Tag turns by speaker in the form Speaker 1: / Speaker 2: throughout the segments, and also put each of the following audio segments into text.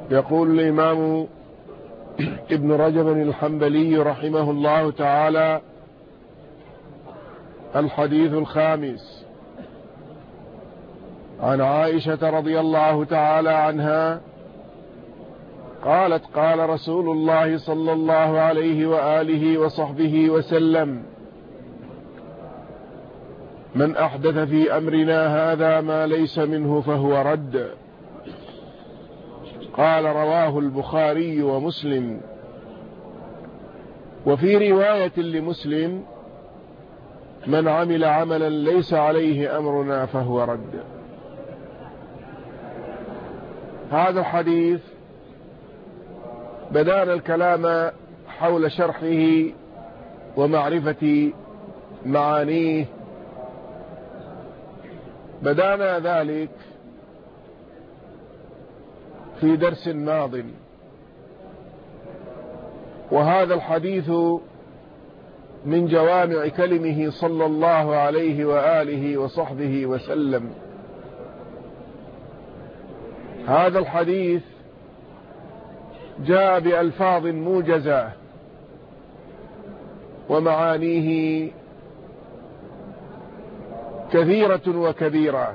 Speaker 1: يقول الإمام ابن رجب الحنبلي رحمه الله تعالى: الحديث الخامس عن عائشة رضي الله تعالى عنها قالت: قال رسول الله صلى الله عليه وآله وصحبه وسلم: من أحدث في أمرنا هذا ما ليس منه فهو رد. قال: رواه البخاري ومسلم. وفي رواية لمسلم: من عمل عملا ليس عليه أمرنا فهو رد. هذا الحديث بدأنا الكلام حول شرحه ومعرفة معانيه. بدأنا ذلك في درس ماض، وهذا الحديث من جوامع كلمه صلى الله عليه وآله وصحبه وسلم. هذا الحديث جاء بألفاظ موجزة ومعانيه كثيرة وكبيرة،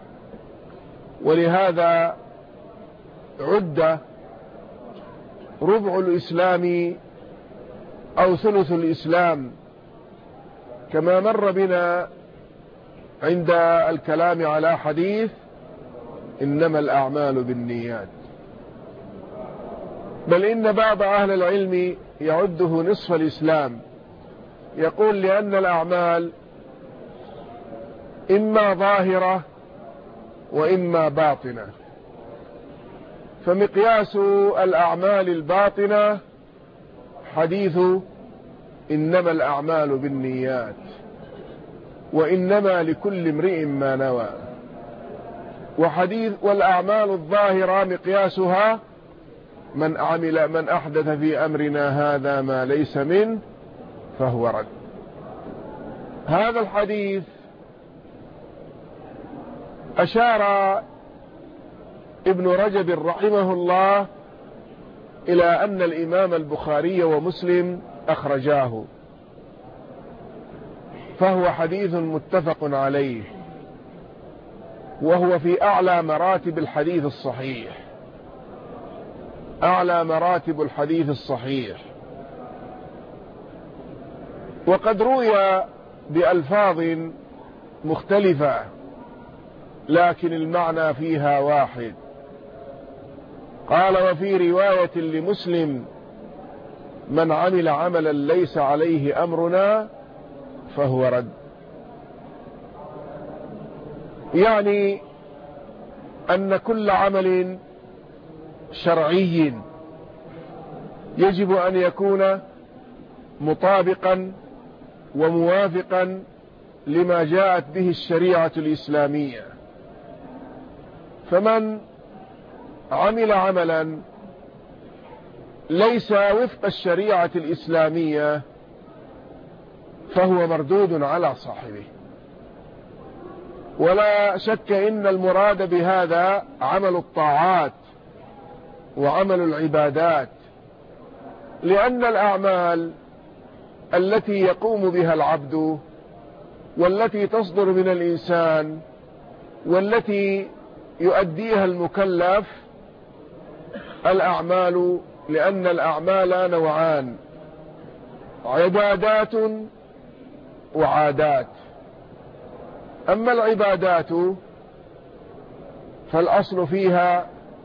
Speaker 1: ولهذا عد ربع الإسلام أو ثلث الإسلام، كما مر بنا عند الكلام على حديث إنما الأعمال بالنيات. بل إن بعض أهل العلم يعده نصف الإسلام، يقول لأن الأعمال إما ظاهرة وإما باطنة، فمقياس الأعمال الباطنة حديث إنما الأعمال بالنيات وإنما لكل امرئ ما نوى، وحديث والأعمال الظاهرة مقياسها من أحدث في أمرنا هذا ما ليس منه فهو رد. هذا الحديث أشار ابن رجب رحمه الله إلى أن الإمام البخاري ومسلم أخرجاه، فهو حديث متفق عليه، وهو في أعلى مراتب الحديث الصحيح، أعلى مراتب الحديث الصحيح. وقد روي بألفاظ مختلفة لكن المعنى فيها واحد. قال: وفي رواية لمسلم: من عمل عملا ليس عليه أمرنا فهو رد. يعني أن كل عمل شرعي يجب أن يكون مطابقا وموافقا لما جاءت به الشريعة الإسلامية. فمن عمل عملا ليس وفق الشريعة الإسلامية فهو مردود على صاحبه. ولا شك إن المراد بهذا عمل الطاعات وعمل العبادات، لأن الأعمال التي يقوم بها العبد والتي تصدر من الإنسان والتي يؤديها المكلف الأعمال، لأن الأعمال نوعان: عبادات وعادات. أما العبادات فالأصل فيها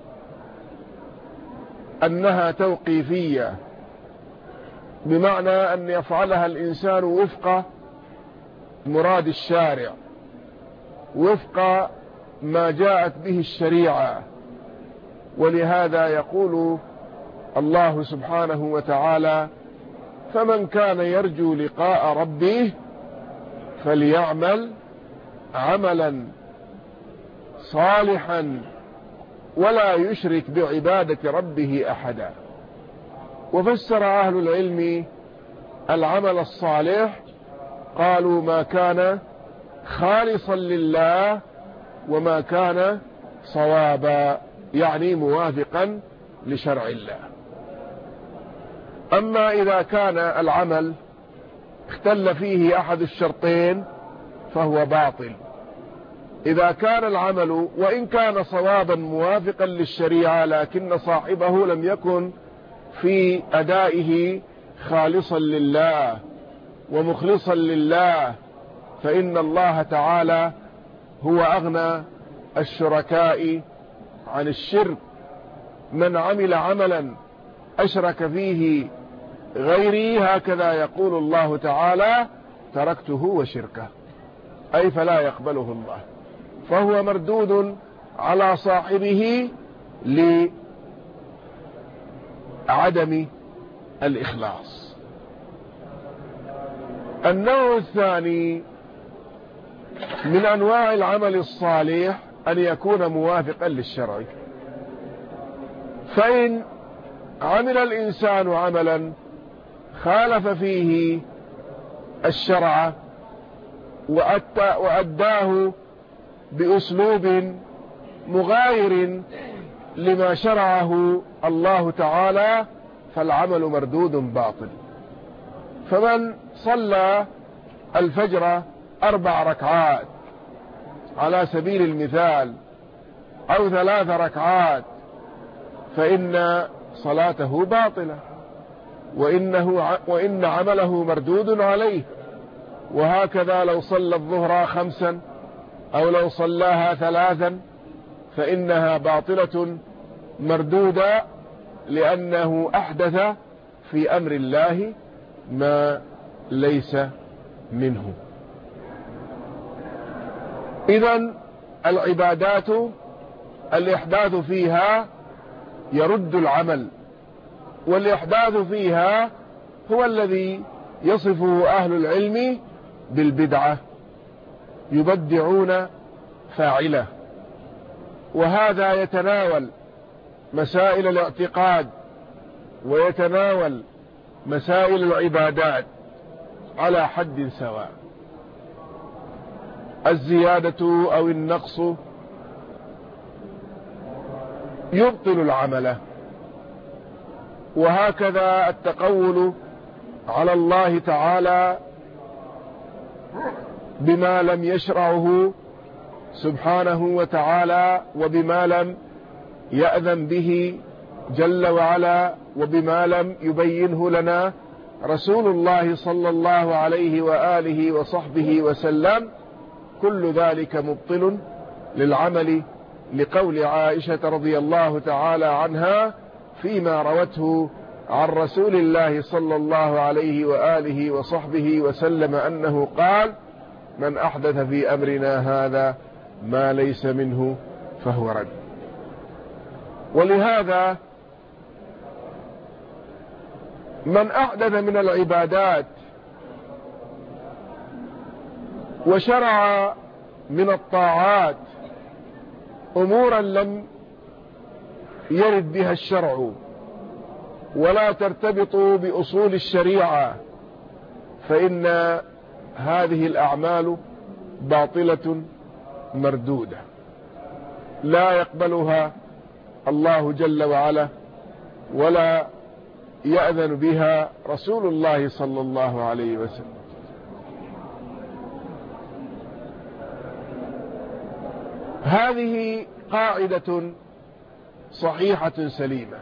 Speaker 1: أنها توقيفية، بمعنى أن يفعلها الإنسان وفق مراد الشارع، وفق ما جاءت به الشريعة. ولهذا يقول الله سبحانه وتعالى: فمن كان يرجو لقاء ربه فليعمل عملا صالحا ولا يشرك بعبادة ربه أحدا. وفسر أهل العلم العمل الصالح، قالوا: ما كان خالصا لله وما كان صوابا، يعني موافقا لشرع الله. أما إذا كان العمل اختل فيه أحد الشرطين فهو باطل. إذا كان العمل وإن كان صوابا موافقا للشريعة لكن صاحبه لم يكن في أدائه خالصا لله ومخلصا لله، فإن الله تعالى هو أغنى الشركاء عن الشرك. من عمل عملا أشرك فيه غيري، هكذا يقول الله تعالى، تركته وشركه، أي فلا يقبله الله، فهو مردود على صاحبه لعدم الإخلاص. النوع الثاني من أنواع العمل الصالح أن يكون موافقا للشرع. فإن عمل الإنسان عملا خالف فيه الشرع وأداه بأسلوب مغاير لما شرعه الله تعالى فالعمل مردود باطل. فمن صلى الفجر 4 ركعات على سبيل المثال أو 3 ركعات فإن صلاته باطلة وإن عمله مردود عليه. وهكذا لو صلى الظهر 5 أو لو صلاها 3 فإنها باطلة مردودة، لأنه أحدث في أمر الله ما ليس منه. إذن العبادات الإحداث فيها يرد العمل، والإحداث فيها هو الذي يصفه أهل العلم بالبدعة، يبدعون فاعله. وهذا يتناول مسائل الاعتقاد ويتناول مسائل العبادات على حد سواء. الزيادة أو النقص يبطل العمل، وهكذا التقول على الله تعالى بما لم يشرعه سبحانه وتعالى وبما لم يأذن به جل وعلا وبما لم يبينه لنا رسول الله صلى الله عليه وآله وصحبه وسلم، كل ذلك مبطل للعمل، لقول عائشة رضي الله تعالى عنها فيما روته عن رسول الله صلى الله عليه وآله وصحبه وسلم أنه قال: من أحدث في أمرنا هذا ما ليس منه فهو رد. ولهذا من أحدث من العبادات وشرع من الطاعات أمورا لم يرد بها الشرع ولا ترتبط بأصول الشريعة فإن هذه الأعمال باطلة مردودة لا يقبلها الله جل وعلا ولا يأذن بها رسول الله صلى الله عليه وسلم. هذه قاعدة صحيحة سليمة.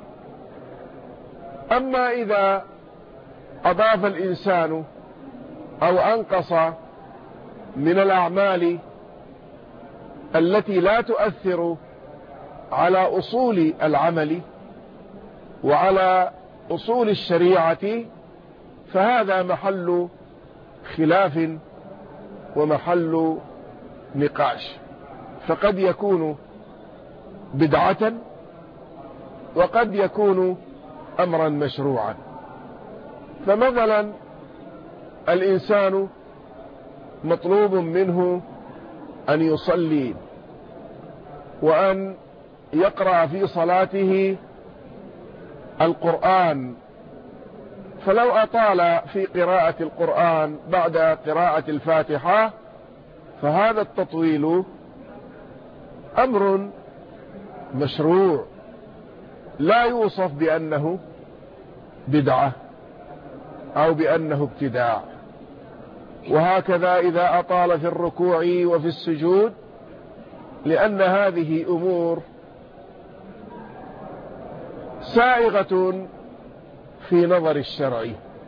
Speaker 1: أما إذا أضاف الإنسان أو أنقص من الأعمال التي لا تؤثر على أصول العمل وعلى أصول الشريعة فهذا محل خلاف ومحل نقاش، فقد يكون بدعة وقد يكون أمرا مشروعا. فمثلا الإنسان مطلوب منه أن يصلي وأن يقرأ في صلاته القرآن، فلو أطال في قراءة القرآن بعد قراءة الفاتحة فهذا التطويل أمر مشروع لا يوصف بأنه بدعة أو بأنه ابتداع. وهكذا إذا أطال في الركوع وفي السجود، لأن هذه أمور سائغة في نظر الشرع.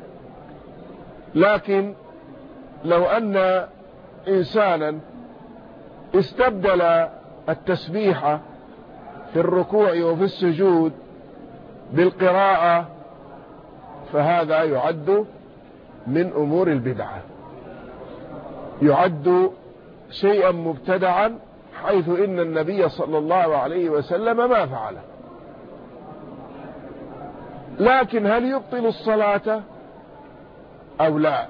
Speaker 1: لكن لو أن إنسانا استبدل التسبيح في الركوع وفي السجود بالقراءة، فهذا يعد من أمور البدعة، يعد شيئا مبتدعا، حيث إن النبي صلى الله عليه وسلم ما فعله. لكن هل يبطل الصلاة أو لا؟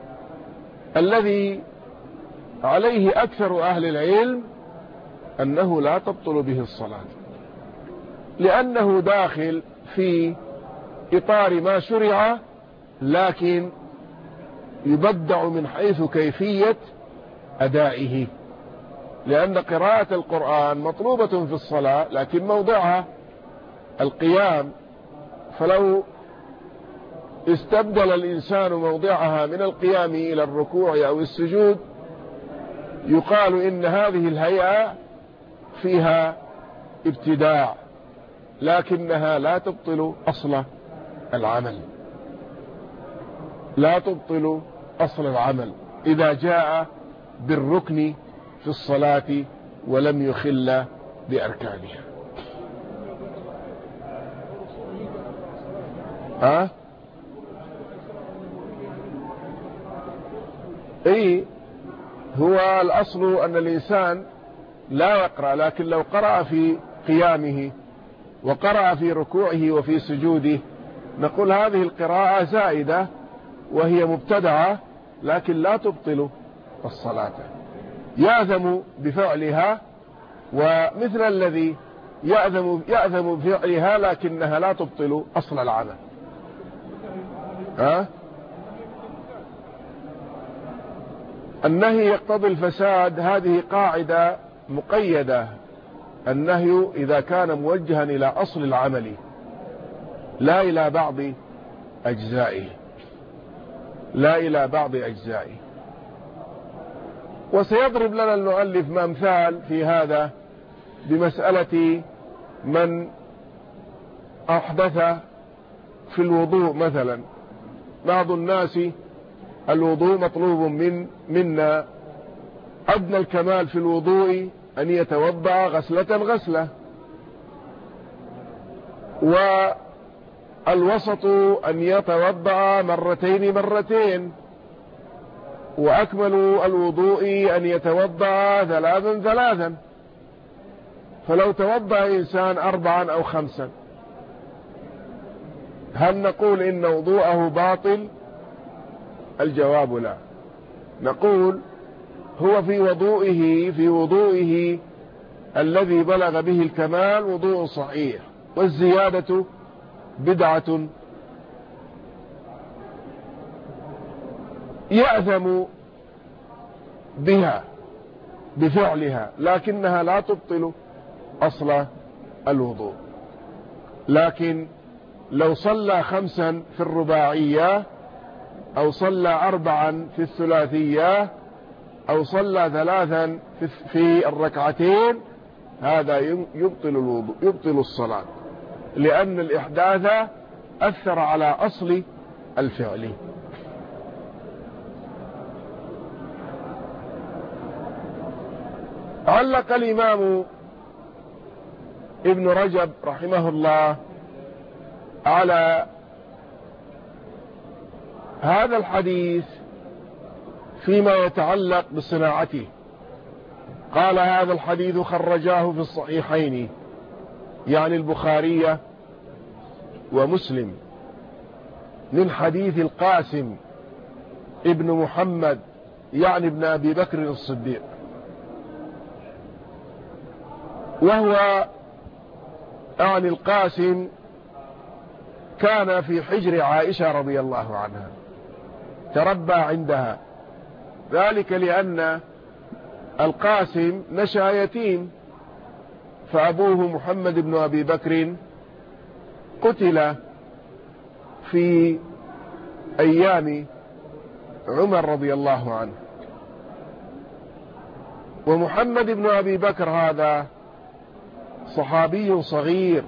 Speaker 1: الذي عليه أكثر أهل العلم أنه لا تبطل به الصلاة، لأنه داخل في إطار ما شرع، لكن يبدع من حيث كيفية أدائه، لأن قراءة القرآن مطلوبة في الصلاة، لكن موضعها القيام، فلو استبدل الإنسان موضعها من القيام إلى الركوع أو السجود، يقال إن هذه الهيئة فيها ابتداع، لكنها لا تبطل أصل العمل، لا تبطل أصل العمل إذا جاء بالركن في الصلاة ولم يخل بأركانها. هو الأصل أن الإنسان لا يقرأ، لكن لو قرأ في قيامه وقرأ في ركوعه وفي سجوده نقول هذه القراءة زائدة وهي مبتدعة، لكن لا تبطل الصلاة، يأثم بفعلها، ومثل الذي يأثم بفعلها لكنها لا تبطل أصل العمل. النهي يقتضي الفساد، هذه قاعدة مقيدة. النهي إذا كان موجها إلى أصل العمل لا إلى بعض أجزائه، لا إلى بعض أجزائه. وسيضرب لنا المؤلف مثال في هذا بمسألة من أحدث في الوضوء مثلا. بعض الناس الوضوء مطلوب منا أدنى الكمال في الوضوء أن يتوضأ غسلة، والوسط أن يتوضأ مرتين، وأكمل الوضوء أن يتوضأ ثلاثا. فلو توضأ إنسان 4 أو 5، هل نقول إن وضوءه باطل؟ الجواب لا، نقول هو في وضوئه الذي بلغ به الكمال وضوء صحيح، والزيادة بدعة يأثم بها بفعلها، لكنها لا تبطل أصل الوضوء. لكن لو صلى 5 في الرباعية، أو صلى 4 في الثلاثية، أو صلى 3 في الركعتين، هذا يبطل الصلاة، لأن الإحداث أثر على أصل الفعل. علق الإمام ابن رجب رحمه الله على هذا الحديث فيما يتعلق بصناعته. قال: هذا الحديث خرجاه في الصحيحين، يعني البخاري ومسلم، من حديث القاسم ابن محمد، يعني ابن أبي بكر الصديق، وهو يعني القاسم كان في حجر عائشة رضي الله عنها، تربى عندها، ذلك لأن القاسم نشأ يتيم، فأبوه محمد بن أبي بكر قتل في أيام عمر رضي الله عنه. ومحمد بن أبي بكر هذا صحابي صغير،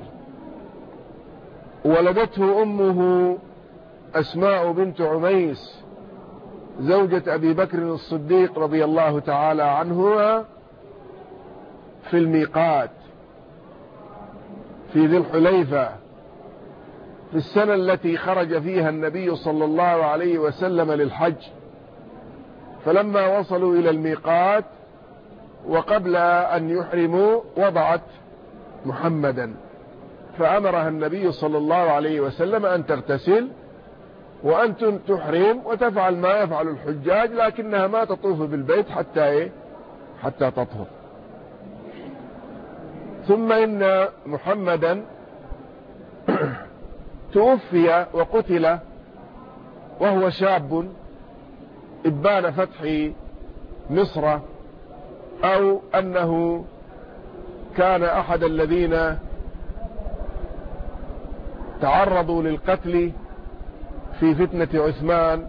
Speaker 1: ولدته أمه أسماء بنت عميس زوجة أبي بكر الصديق رضي الله تعالى عنهما في الميقات في ذي الحليفة في السنة التي خرج فيها النبي صلى الله عليه وسلم للحج. فلما وصلوا إلى الميقات وقبل أن يحرموا وضعت محمدا، فأمرها النبي صلى الله عليه وسلم أن تغتسل وأن تحرم وتفعل ما يفعل الحجاج، لكنها ما تطوف بالبيت حتى تطهر. ثم إن محمدا توفي وقتل وهو شاب إبان فتح مصر، أو أنه كان أحد الذين تعرضوا للقتل في فتنة عثمان،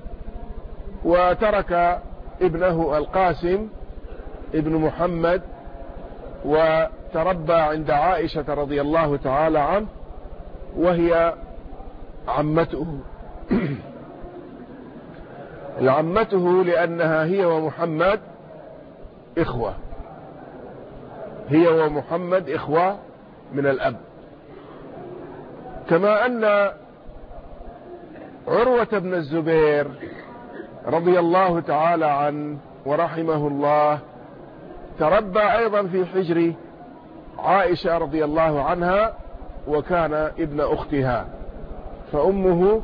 Speaker 1: وترك ابنه القاسم ابن محمد وتربى عند عائشة رضي الله تعالى عنه وهي عمته عمته لأنها هي ومحمد إخوة، هي ومحمد إخوة من الأب. كما أن عروة بن الزبير رضي الله تعالى عنه ورحمه الله تربى أيضا في حجر عائشة رضي الله عنها، وكان ابن أختها، فأمه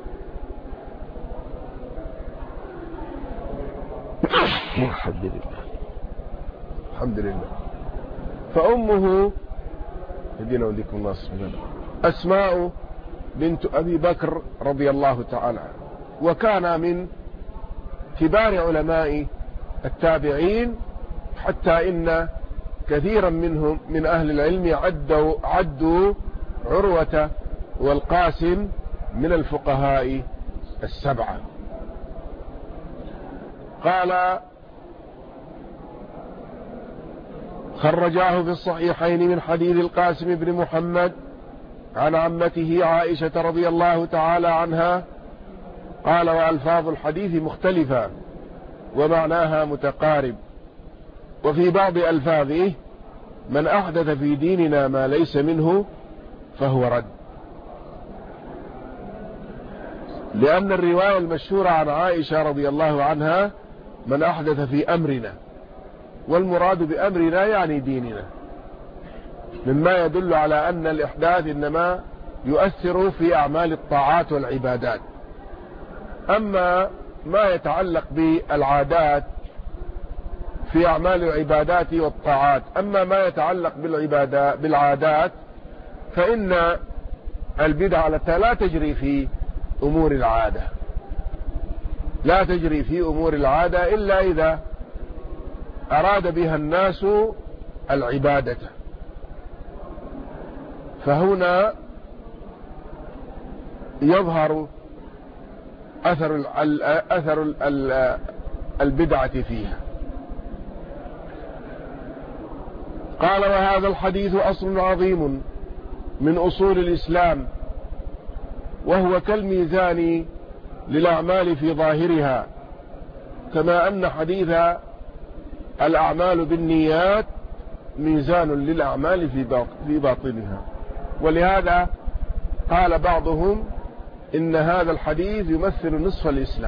Speaker 1: الحمد لله فأمه يدينا وديكم الله أسماء بنت أبي بكر رضي الله تعالى عنه، وكان من كبار علماء التابعين، حتى إن كثيرا منهم من أهل العلم عدوا عروة والقاسم من الفقهاء السبعة. قال خرجاه في الصحيحين من حديث القاسم بن محمد عن عمته عائشة رضي الله تعالى عنها قال وألفاظ الحديث مختلفة ومعناها متقارب، وفي بعض ألفاظه من أحدث في ديننا ما ليس منه فهو رد، لأن الرواية المشهورة عن عائشة رضي الله عنها من أحدث في أمرنا، والمراد بأمرنا يعني ديننا، مما يدل على أن الإحداث إنما يؤثر في أعمال الطاعات والعبادات. أما ما يتعلق بالعادات في أعمال العبادات والطاعات، أما ما يتعلق بالعادات فإن البدعة لا تجري في أمور العادة، لا تجري في أمور العادة إلا إذا أراد بها الناس العبادة. فهنا يظهر أثر البدعة فيها. قال وهذا الحديث أصل عظيم من أصول الإسلام، وهو كالميزان للأعمال في ظاهرها، كما أن حديث الأعمال بالنيات ميزان للأعمال في باطنها. ولهذا قال بعضهم إن هذا الحديث يمثل نصف الإسلام.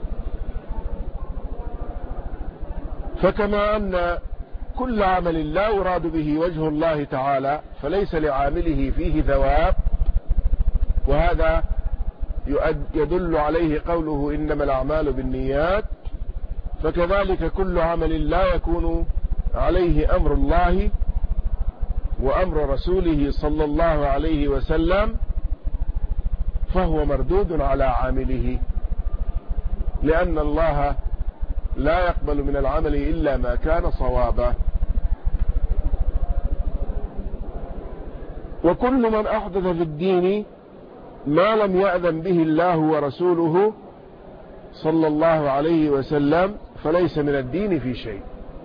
Speaker 1: فكما أن كل عمل لا يراد به وجه الله تعالى فليس لعامله فيه ثواب، وهذا يدل عليه قوله إنما الأعمال بالنيات، فكذلك كل عمل لا يكون عليه أمر الله وأمر رسوله صلى الله عليه وسلم فهو مردود على عامله، لأن الله لا يقبل من العمل إلا ما كان صوابا. وكل من أحدث في الدين ما لم يأذن به الله ورسوله صلى الله عليه وسلم فليس من الدين في شيء.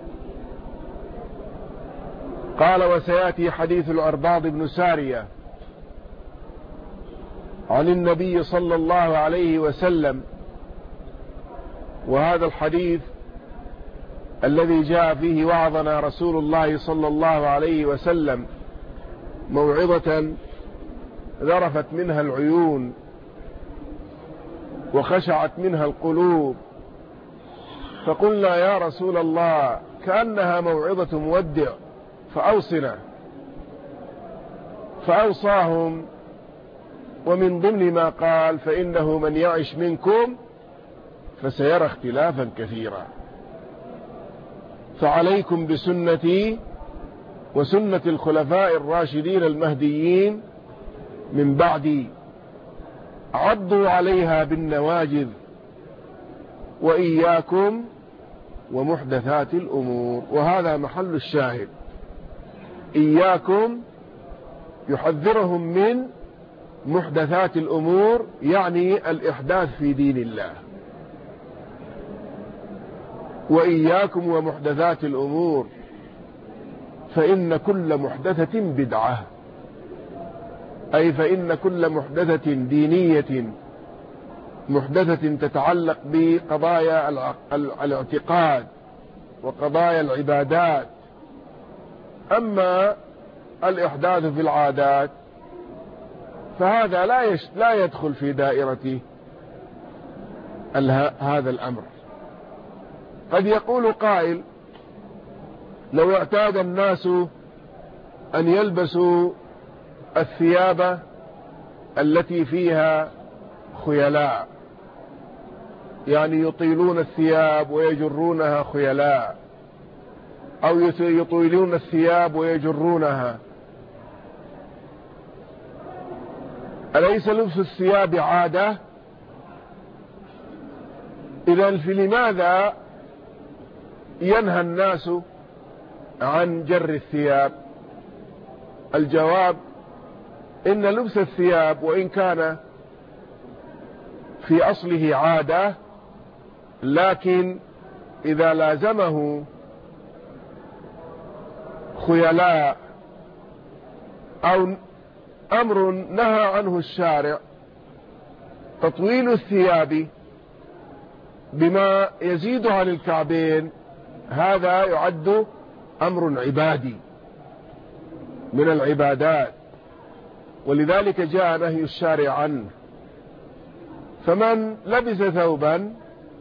Speaker 1: قال: وسيأتي حديث العرباض بن سارية عن النبي صلى الله عليه وسلم، وهذا الحديث الذي جاء فيه: وعظنا رسول الله صلى الله عليه وسلم موعظة ذرفت منها العيون وخشعت منها القلوب، فقلنا: يا رسول الله، كأنها موعظة مودع فأوصنا. فأوصاهم، ومن ضمن ما قال: فإنه من يعش منكم فسيرى اختلافا كثيرا، فعليكم بسنتي وسنة الخلفاء الراشدين المهديين من بعدي، عضوا عليها بالنواجذ، وإياكم ومحدثات الأمور. وهذا محل الشاهد، إياكم يحذرهم من محدثات الأمور، يعني الإحداث في دين الله. وإياكم ومحدثات الأمور، فإن كل محدثة بدعة، أي فإن كل محدثة دينية محدثة تتعلق بقضايا الاعتقاد وقضايا العبادات. أما الإحداث في العادات فهذا لا يدخل في دائرة هذا الأمر. قد يقول قائل: لو اعتاد الناس أن يلبسوا الثياب التي فيها خيلاء، يعني يطيلون الثياب ويجرونها خيلاء، أو يطيلون الثياب ويجرونها، أليس لبس الثياب عادة؟ إذن فلماذا ينهى الناس عن جر الثياب؟ الجواب: إن لبس الثياب وإن كان في أصله عادة، لكن إذا لازمه خيلاء أو أمر نهى عنه الشارع، تطويل الثياب بما يزيد عن الكعبين، هذا يعد أمر عبادي من العبادات، ولذلك جاء نهي الشارع عنه. فمن لبس ثوبا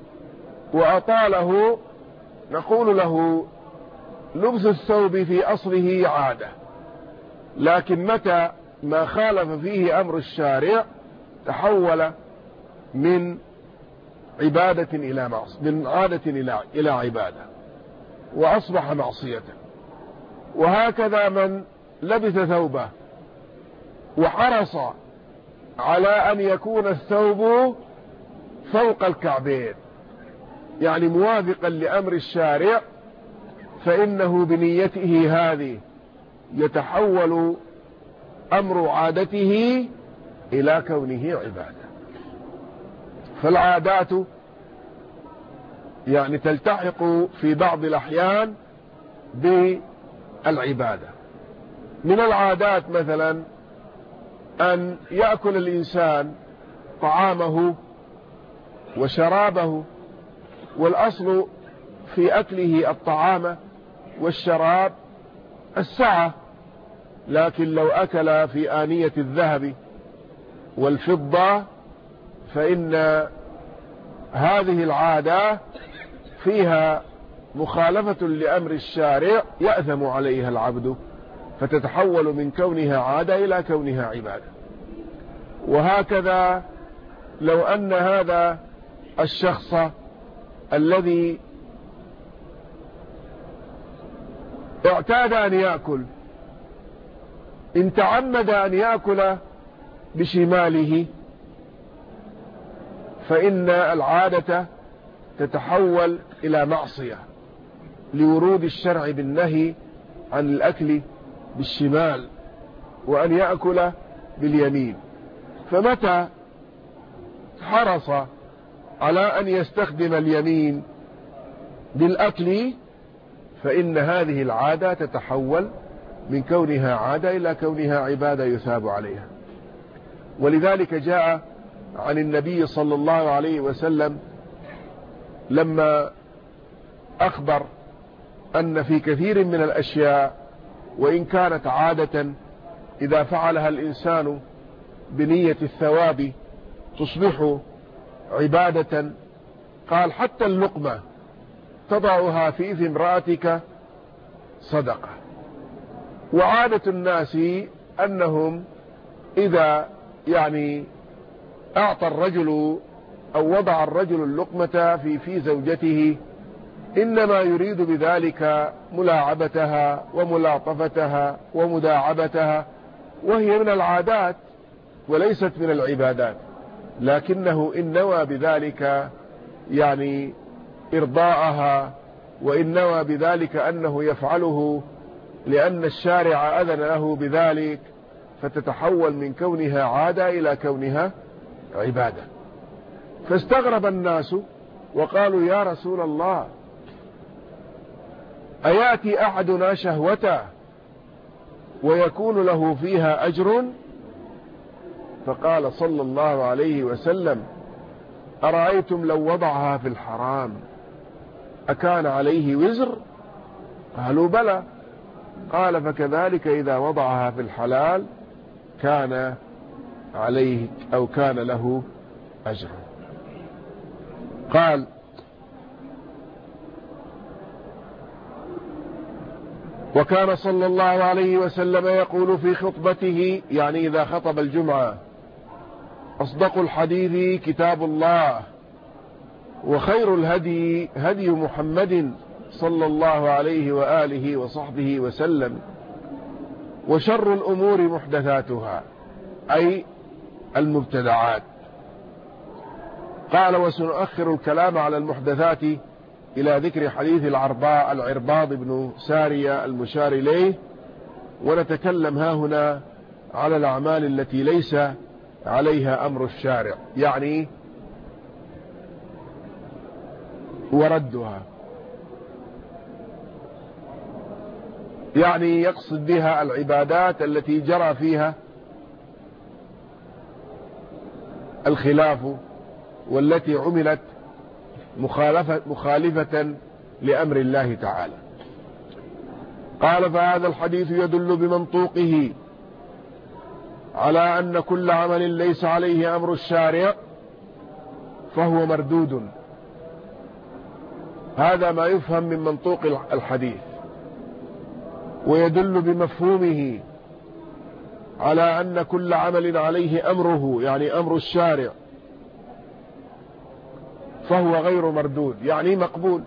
Speaker 1: وأطاله نقول له: لبس الثوب في أصله عادة، لكن متى ما خالف فيه أمر الشارع تحول من عبادة إلى معصية، من عادة إلى عبادة، وأصبح معصية. وهكذا من لبس ثوبه وحرص على أن يكون الثوب فوق الكعبين، يعني موافقا لأمر الشارع، فإنه بنيته هذه يتحول أمر عادته إلى كونه عبادة. فالعادات يعني تلتحق في بعض الأحيان بالعبادة. من العادات مثلا أن يأكل الإنسان طعامه وشرابه، والأصل في أكله الطعام والشراب السعة، لكن لو أكل في آنية الذهب والفضة فإن هذه العادة فيها مخالفة لأمر الشارع يأثم عليها العبد، فتتحول من كونها عادة إلى كونها عبادة. وهكذا لو أن هذا الشخص الذي اعتاد أن يأكل إن تعمد أن يأكل بشماله، فإن العادة تتحول إلى معصية لورود الشرع بالنهي عن الأكل بالشمال. وأن يأكل باليمين. فمتى حرص على أن يستخدم اليمين بالأكل فإن هذه العادة تتحول من كونها عادة إلى كونها عبادة يثاب عليها. ولذلك جاء عن النبي صلى الله عليه وسلم لما أخبر أن في كثير من الأشياء وإن كانت عادة إذا فعلها الإنسان بنية الثواب تصبح عبادة، قال حتى اللقمة تضعها في إثم امرأتك صدقة. وعادة الناس أنهم إذا أعطى الرجل أو وضع الرجل اللقمة في زوجته إنما يريد بذلك ملاعبتها وملاطفتها ومداعبتها، وهي من العادات وليست من العبادات، لكنه إن نوى بذلك إرضاءها، وإن نوى بذلك أنه يفعله لأن الشارع أذن له بذلك، فتتحول من كونها عادة إلى كونها عبادة. فاستغرب الناس وقالوا يا رسول الله أيأتي أحدنا شهوته ويكون له فيها أجر؟ فقال صلى الله عليه وسلم أرأيتم لو وضعها في الحرام أكان عليه وزر؟ قالوا بلى. قال فكذلك إذا وضعها في الحلال كان عليه أو كان له أجر. قال وكان صلى الله عليه وسلم يقول في خطبته، إذا خطب الجمعة: أصدق الحديث كتاب الله، وخير الهدي هدي محمد صلى الله عليه وآله وصحبه وسلم، وشر الأمور محدثاتها أي المبتدعات. قال وسنؤخر الكلام على المحدثات إلى ذكر حديث العرباض بن سارية المشار إليه، ونتكلم هنا على الأعمال التي ليس عليها أمر الشارع وردها، يقصد بها العبادات التي جرى فيها الخلاف والتي عملت مخالفة لأمر الله تعالى. قال فهذا الحديث يدل بمنطوقه على أن كل عمل ليس عليه أمر الشارع فهو مردود. هذا ما يفهم من منطوق الحديث. ويدل بمفهومه على أن كل عمل عليه أمره أمر الشارع فهو غير مردود، مقبول.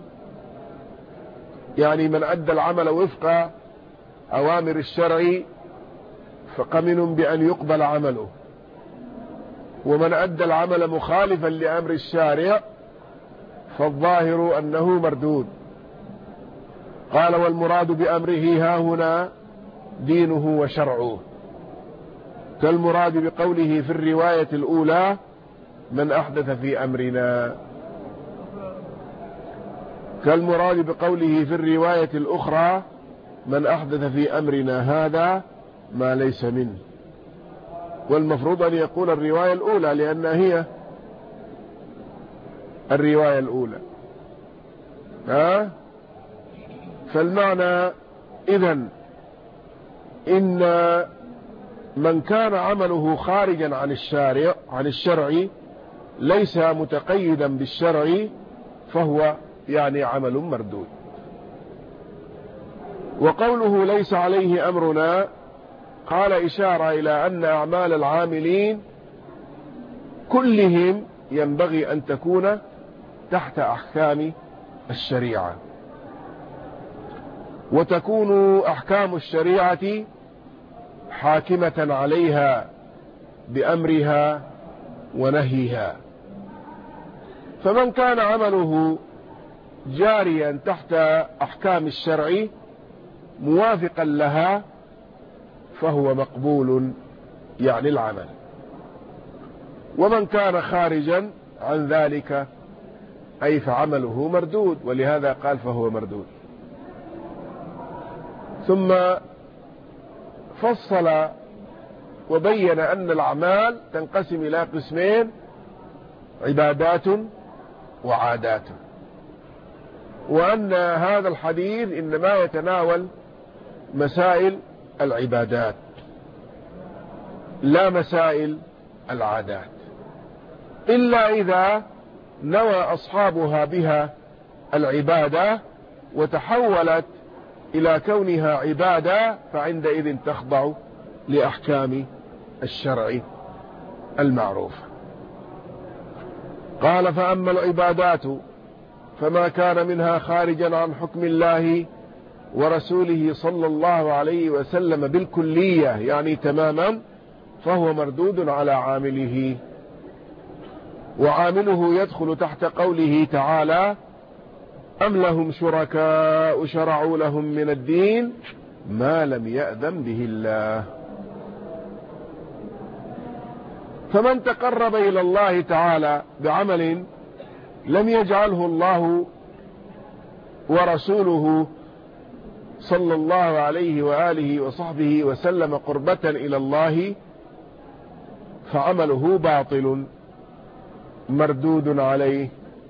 Speaker 1: من أدى العمل وفق أوامر الشرع فقمن بأن يقبل عمله، ومن أدى العمل مخالفا لأمر الشارع فالظاهر أنه مردود. قال والمراد بأمره هاهنا دينه وشرعه، كالمراد بقوله في الرواية الأولى من أحدث في أمرنا، كالمراد بقوله في الرواية الأخرى من أحدث في أمرنا هذا ما ليس منه. والمفروض أن يقول الرواية الأولى لأنها هي الرواية الأولى. فالمعنى إذن إن من كان عمله خارجا عن الشرع ليس متقيدا بالشرع فهو عمل مردود. وقوله ليس عليه أمرنا قال إشارة إلى أن أعمال العاملين كلهم ينبغي أن تكون تحت أحكام الشريعة، وتكون أحكام الشريعة حاكمة عليها بأمرها ونهيها. فمن كان عمله جاريا تحت أحكام الشرع موافقا لها فهو مقبول يعني العمل. ومن كان خارجا عن ذلك أي فعمله مردود، ولهذا قال فهو مردود. ثم فصل وبين أن الأعمال تنقسم إلى قسمين: عبادات وعادات، وأن هذا الحديث إنما يتناول مسائل العبادات لا مسائل العادات، إلا إذا نوى أصحابها بها العبادة وتحولت إلى كونها عبادة، فعندئذ تخضع لأحكام الشرع المعروفة. قال: فأما العبادات فما كان منها خارجا عن حكم الله ورسوله صلى الله عليه وسلم بالكلية يعني تماما، فهو مردود على عامله، وعامله يدخل تحت قوله تعالى: أم لهم شركاء شرعوا لهم من الدين ما لم يأذن به الله. فمن تقرب إلى الله تعالى بعمل لم يجعله الله ورسوله صلى الله عليه وآله وصحبه وسلم قربة إلى الله، فعمله باطل مردود عليه.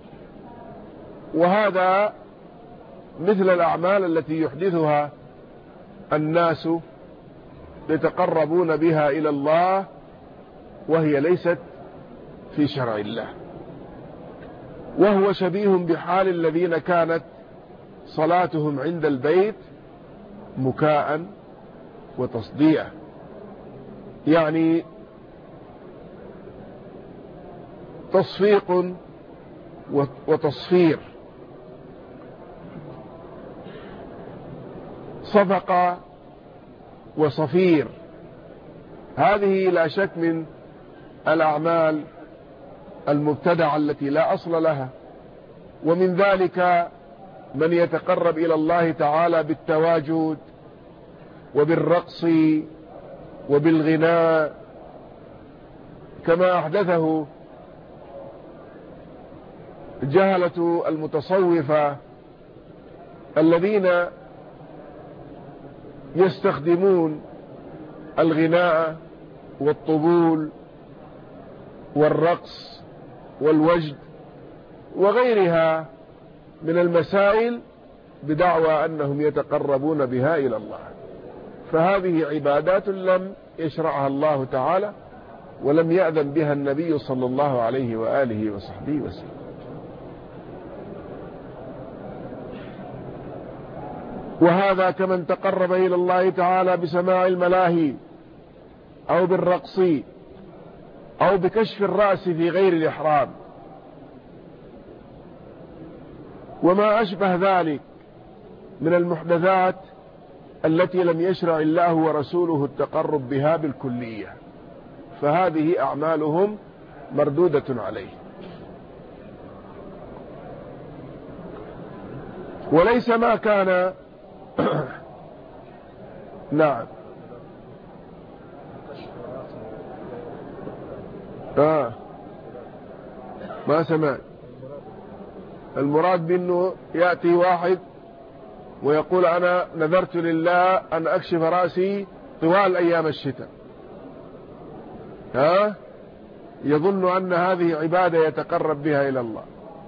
Speaker 1: وهذا مثل الأعمال التي يحدثها الناس يتقربون بها إلى الله وهي ليست في شرع الله، وهو شبيه بحال الذين كانت صلاتهم عند البيت مكاء وتصديع، يعني تصفيق وتصفير، صفقة وصفير. هذه لا شك من الأعمال المبتدعة التي لا أصل لها. ومن ذلك من يتقرب إلى الله تعالى بالتواجد وبالرقص وبالغناء، كما أحدثه جهلة المتصوفة الذين يستخدمون الغناء والطبول والرقص والوجد وغيرها من المسائل بدعوى أنهم يتقربون بها إلى الله، فهذه عبادات لم يشرعها الله تعالى ولم يأذن بها النبي صلى الله عليه وآله وصحبه وسلم. وهذا كمن تقرب إلى الله تعالى بسماع الملاهي أو بالرقص أو بكشف الرأس في غير الإحرام وما أشبه ذلك من المحدثات التي لم يشرع الله ورسوله التقرب بها بالكلية، فهذه أعمالهم مردودة عليه. وليس ما كان نعم ما سمعت. المراد بأنه يأتي واحد ويقول أنا نذرت لله أن أكشف رأسي طوال أيام الشتاء، يظن أن هذه عبادة يتقرب بها إلى الله،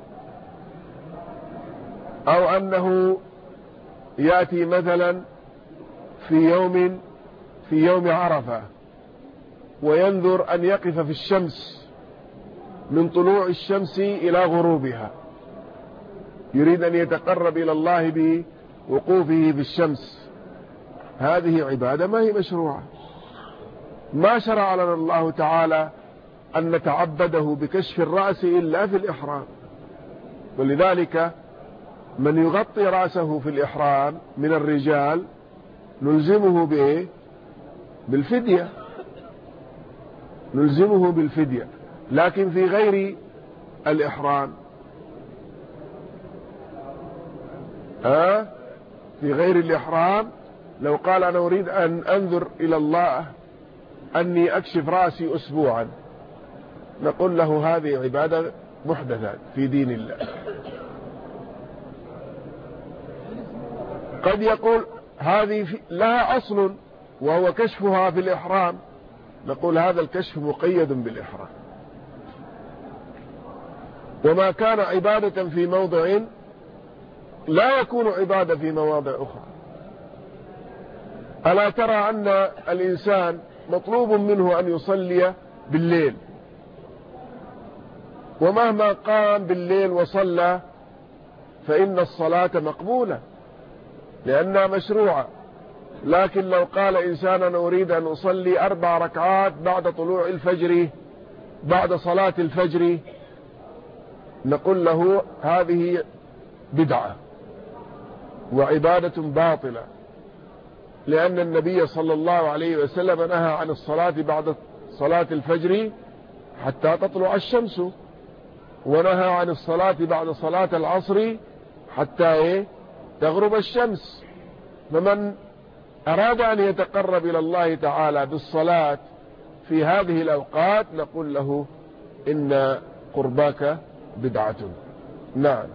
Speaker 1: أو أنه يأتي مثلا في يوم عرفة وينذر أن يقف في الشمس من طلوع الشمس إلى غروبها، يريد أن يتقرب إلى الله بوقوفه في الشمس. هذه عبادة ما هي مشروعة، ما شرع لنا الله تعالى أن نتعبده بكشف الرأس إلا في الإحرام. ولذلك من يغطي رأسه في الإحرام من الرجال نلزمه بإيه؟ بالفدية، نلزمه بالفدية. لكن في غير الإحرام في غير الإحرام لو قال أنا أريد أن أنذر إلى الله أني أكشف رأسي أسبوعا، نقول له هذه عبادة محدثة في دين الله. قد يقول هذه لها أصل وهو كشفها في الإحرام، نقول هذا الكشف مقيد بالإحرام. وما كان عبادة في موضع لا يكون عبادة في مواضع أخرى. ألا ترى أن الإنسان مطلوب منه أن يصلي بالليل، ومهما قام بالليل وصلى فإن الصلاة مقبولة لأنها مشروعة. لكن لو قال إنسان أنا أريد أن أصلي 4 ركعات بعد طلوع الفجر بعد صلاة الفجر، نقول له هذه بدعة وعبادة باطلة، لأن النبي صلى الله عليه وسلم نهى عن الصلاة بعد صلاة الفجر حتى تطلع الشمس، ونهى عن الصلاة بعد صلاة العصر حتى تغرب الشمس. فمن أراد أن يتقرب إلى الله تعالى بالصلاة في هذه الأوقات نقول له إن قرباك بدعة. نعم.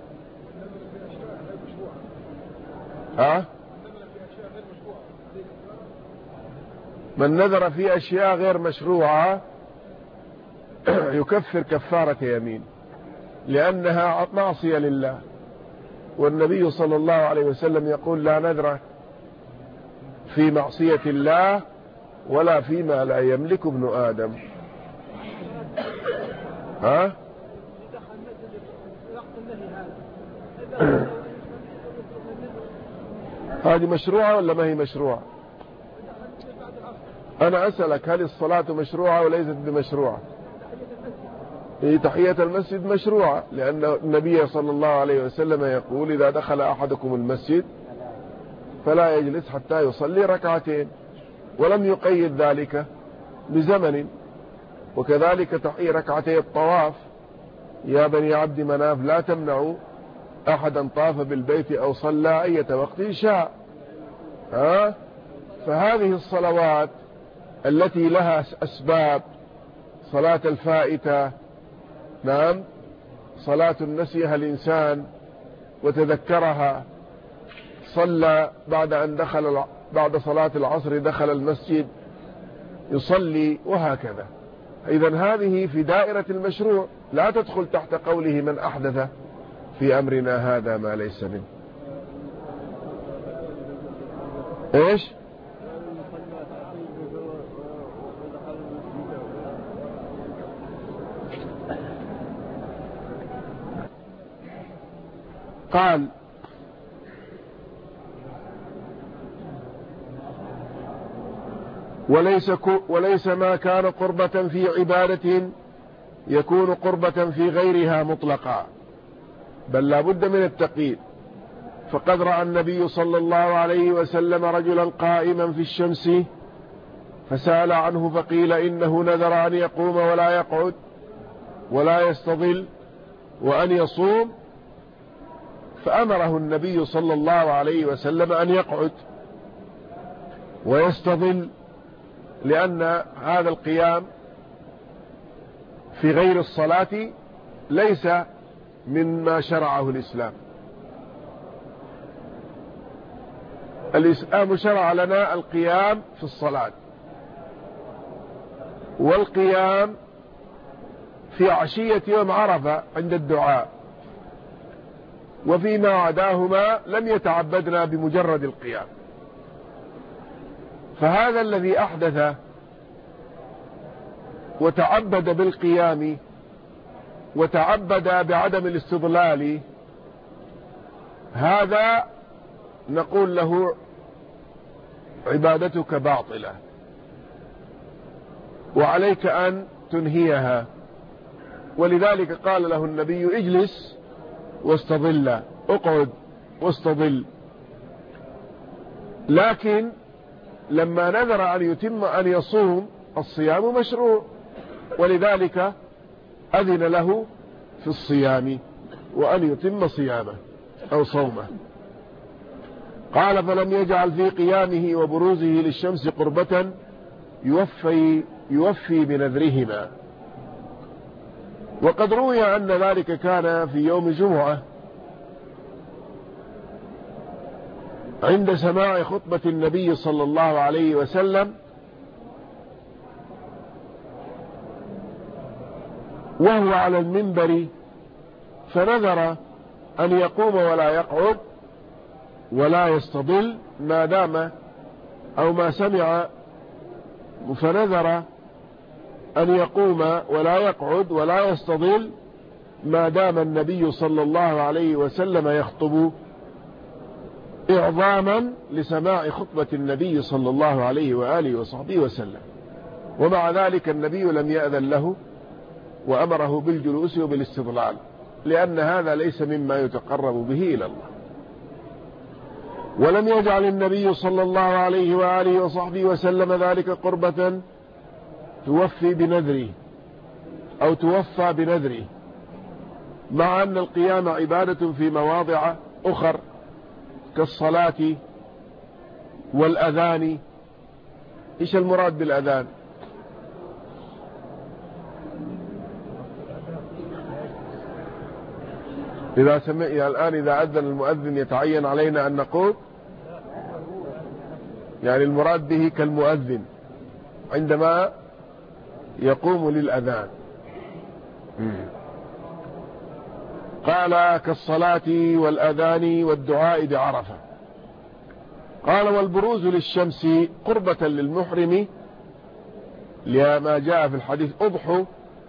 Speaker 1: من نذر في أشياء غير مشروعة يكفر كفارة يمين، لأنها معصية لله، والنبي صلى الله عليه وسلم يقول لا نذر في معصية الله ولا فيما لا يملك ابن آدم. هذه مشروعة ولا ما هي مشروعة؟ أنا أسألك هل الصلاة مشروعة وليست بمشروعة؟ تحية المسجد مشروعة، لأن النبي صلى الله عليه وسلم يقول إذا دخل أحدكم المسجد فلا يجلس حتى يصلي 2 ركعتين، ولم يقيد ذلك بزمن. وكذلك تحية 2 ركعتي الطواف، يا بني عبد مناف لا تمنعوا أحدا طاف بالبيت أو صلى أية وقت شاء. فهذه الصلوات التي لها أسباب، صلاة الفائتة، نعم، صلاة نسيها الإنسان وتذكرها، صلى بعد أن بعد صلاة العصر دخل المسجد يصلي، وهكذا. إذن هذه في دائرة المشروع، لا تدخل تحت قوله من أحدث في أمرنا هذا ما ليس منه. إيش؟ قال وليس ما كان قربة في عبادة يكون قربة في غيرها مطلقا، بل لا بد من التقييد. فقد رأى النبي صلى الله عليه وسلم رجلا قائما في الشمس فسأل عنه فقيل إنه نذر أن يقوم ولا يقعد ولا يستظل وأن يصوم، فأمره النبي صلى الله عليه وسلم أن يقعد ويستظل، لأن هذا القيام في غير الصلاة ليس مما شرعه الإسلام. الإسلام شرع لنا القيام في الصلاة، والقيام في عشية يوم عرفة عند الدعاء، وفيما عداهما لم يتعبدنا بمجرد القيام. فهذا الذي أحدث وتعبد بالقيام وتعبد بعدم الاستضلال، هذا نقول له عبادتك باطلة وعليك أن تنهيها. ولذلك قال له النبي اجلس واستظل، اقعد واستظل. لكن لما نذر أن يتم أن يصوم، الصيام مشروع، ولذلك أذن له في الصيام وأن يتم صيامه أو صومه. قال فلم يجعل في قيامه وبروزه للشمس قربة يوفي بنذرهما. وقد روي أن ذلك كان في يوم جمعة عند سماع خطبة النبي صلى الله عليه وسلم، وهو على المنبر، فنذر أن يقوم ولا يقعد ولا يستظل ما دام أو ما سمع، فنذر أن يقوم ولا يقعد ولا يستظل ما دام النبي صلى الله عليه وسلم يخطب، إعظاما لسماع خطبة النبي صلى الله عليه وآله وصحبه وسلم. ومع ذلك النبي لم يأذن له وأمره بالجلوس وبالاستظلال، لأن هذا ليس مما يتقرب به إلى الله. ولم يجعل النبي صلى الله عليه وآله وصحبه وسلم ذلك قربة توفي بنذره أو توفى بنذره، مع أن القيام عبادة في مواضع أخر كالصلاة والأذان. إيش المراد بالأذان؟ الآن إذا أذن المؤذن يتعين علينا أن نقول، يعني المراد به كالمؤذن عندما يقوم للأذان. قال كالصلاة والأذان والدعاء بعرفة. قال والبروز للشمس قربة للمحرم، لما جاء في الحديث أضحوا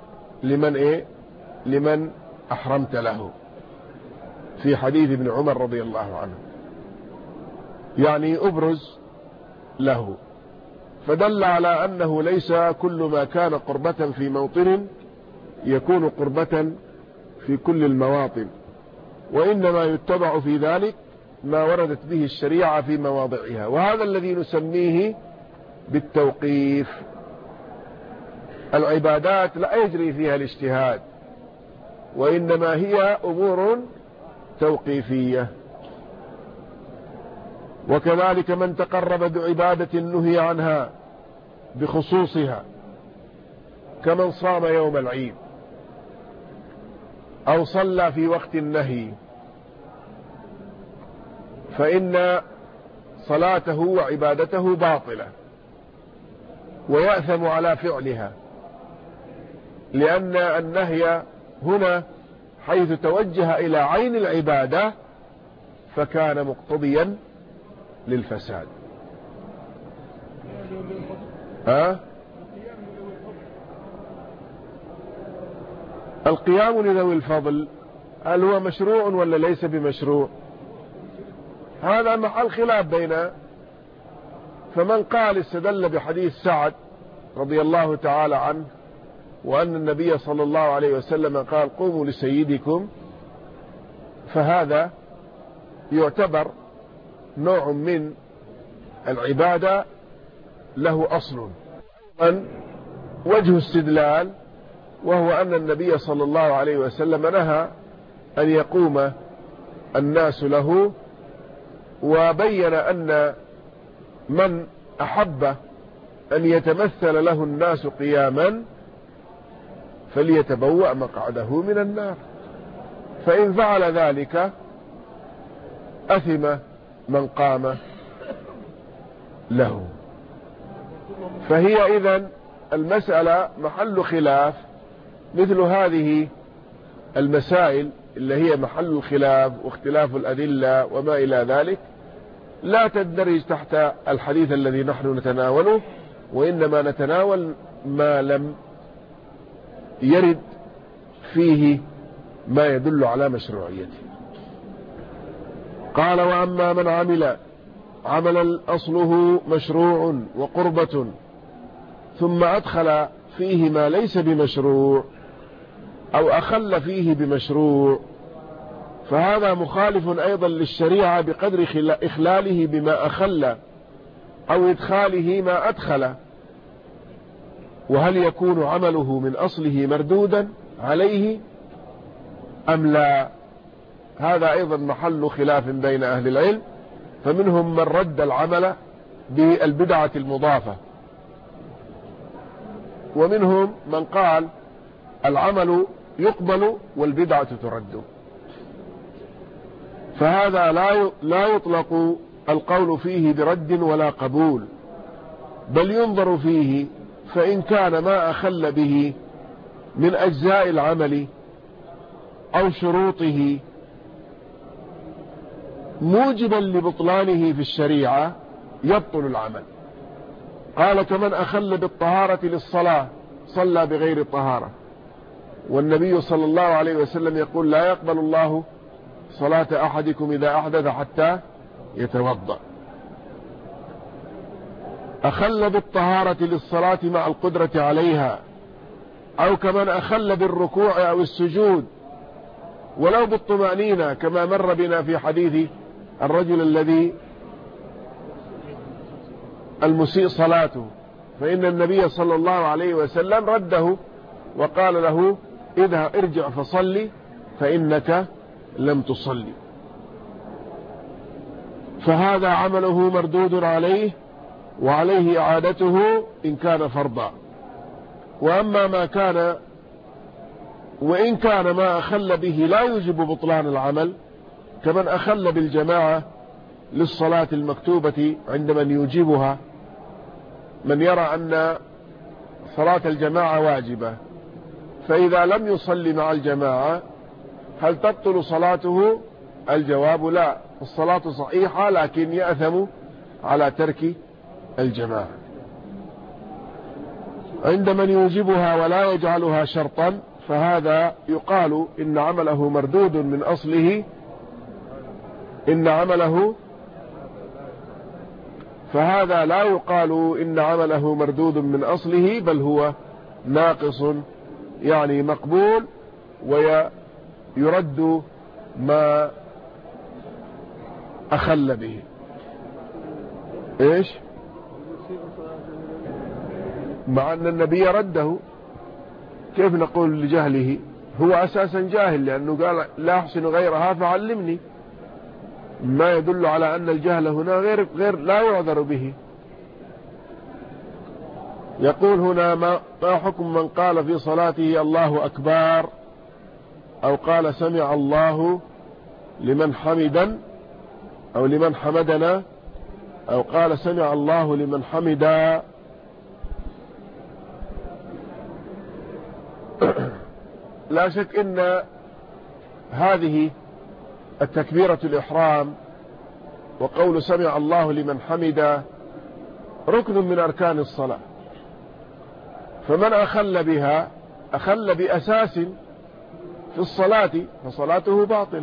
Speaker 1: لمن أحرمت له، في حديث ابن عمر رضي الله عنه، يعني أبرز له. فدل على أنه ليس كل ما كان قربة في موطن يكون قربة في كل المواطن، وإنما يتبع في ذلك ما وردت به الشريعة في مواضعها، وهذا الذي نسميه بالتوقيف. العبادات لا يجري فيها الاجتهاد، وإنما هي أمور توقيفية. وكذلك من تقرب بعبادة نهي عنها بخصوصها، كمن صام يوم العيد أو صلى في وقت النهي، فإن صلاته وعبادته باطلة ويأثم على فعلها، لأن النهي هنا حيث توجه إلى عين العبادة فكان مقتضيا للفساد. القيام لذوي الفضل هل هو مشروع ولا ليس بمشروع؟ هذا محل خلاف بيننا. فمن قال استدل بحديث سعد رضي الله تعالى عنه، وأن النبي صلى الله عليه وسلم قال قوموا لسيدكم، فهذا يعتبر نوع من العبادة له أصل. وجه استدلال وهو أن النبي صلى الله عليه وسلم نهى أن يقوم الناس له، وبين أن من أحب أن يتمثل له الناس قياما فليتبوأ مقعده من النار، فإن فعل ذلك أثم من قام له. فهي إذن المسألة محل خلاف، مثل هذه المسائل اللي هي محل الخلاف واختلاف الأدلة وما إلى ذلك لا تندرج تحت الحديث الذي نحن نتناوله، وإنما نتناول ما لم يرد فيه ما يدل على مشروعيته. قال وأما من عمل عمل أصله مشروع وقربة ثم أدخل فيه ما ليس بمشروع أو أخل فيه بمشروع، فهذا مخالف أيضا للشريعة بقدر إخلاله بما أخل أو إدخاله ما أدخل. وهل يكون عمله من أصله مردودا عليه أم لا؟ هذا أيضا محل خلاف بين أهل العلم، فمنهم من رد العمل بالبدعة المضافة، ومنهم من قال العمل يقبل والبدعة ترد. فهذا لا يطلق القول فيه برد ولا قبول، بل ينظر فيه، فإن كان ما أخل به من أجزاء العمل أو شروطه موجبا لبطلانه في الشريعة يبطل العمل. قال كمن أخل بالطهارة للصلاة صلى بغير الطهارة، والنبي صلى الله عليه وسلم يقول لا يقبل الله صلاة أحدكم إذا أحدث حتى يتوضأ. أخل بالطهارة للصلاة مع القدرة عليها، أو كمن أخل بالركوع أو السجود ولو بالطمأنينة، كما مر بنا في حديث الرجل الذي المسيء صلاته، فإن النبي صلى الله عليه وسلم رده وقال له اذهب ارجع فصلي فإنك لم تصلي. فهذا عمله مردود عليه وعليه إعادته إن كان فرضا. وأما ما كان وإن كان ما أخل به لا يوجب بطلان العمل، كمن أخل بالجماعة للصلاة المكتوبة عند من يوجبها، من يرى أن صلاة الجماعة واجبة، فإذا لم يصلي مع الجماعة هل تبطل صلاته؟ الجواب لا، الصلاة صحيحة لكن يأثم على ترك الجماعة. عند من يوجبها ولا يجعلها شرطا فهذا يقال إن عمله مردود من أصله، فهذا لا يقال إن عمله مردود من أصله، بل هو ناقص يعني مقبول، ويرد ما أخل به. إيش؟ مع أن النبي رده، كيف نقول لجهله؟ هو أساسا جاهل، لأنه قال لا أحسن غيرها فعلمني، ما يدل على أن الجهل هنا غير لا يعذر به. يقول هنا ما حكم من قال في صلاته الله أكبر، أو قال سمع الله لمن حمدا أو لمن حمدنا، أو قال سمع الله لمن حمدا. لا شك إن هذه التكبيرة الإحرام وقول سمع الله لمن حمدا ركن من أركان الصلاة، فمن أخل بها أخل بأساس في الصلاة فصلاته باطلة،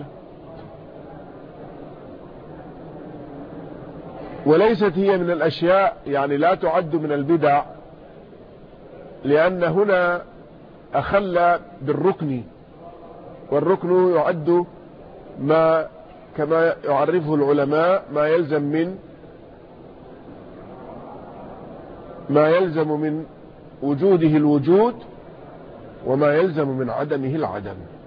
Speaker 1: وليست هي من الأشياء، يعني لا تعد من البدع، لأن هنا أخل بالركن، والركن يعد ما كما يعرفه العلماء ما يلزم من وجوده الوجود وما يلزم من عدمه العدم.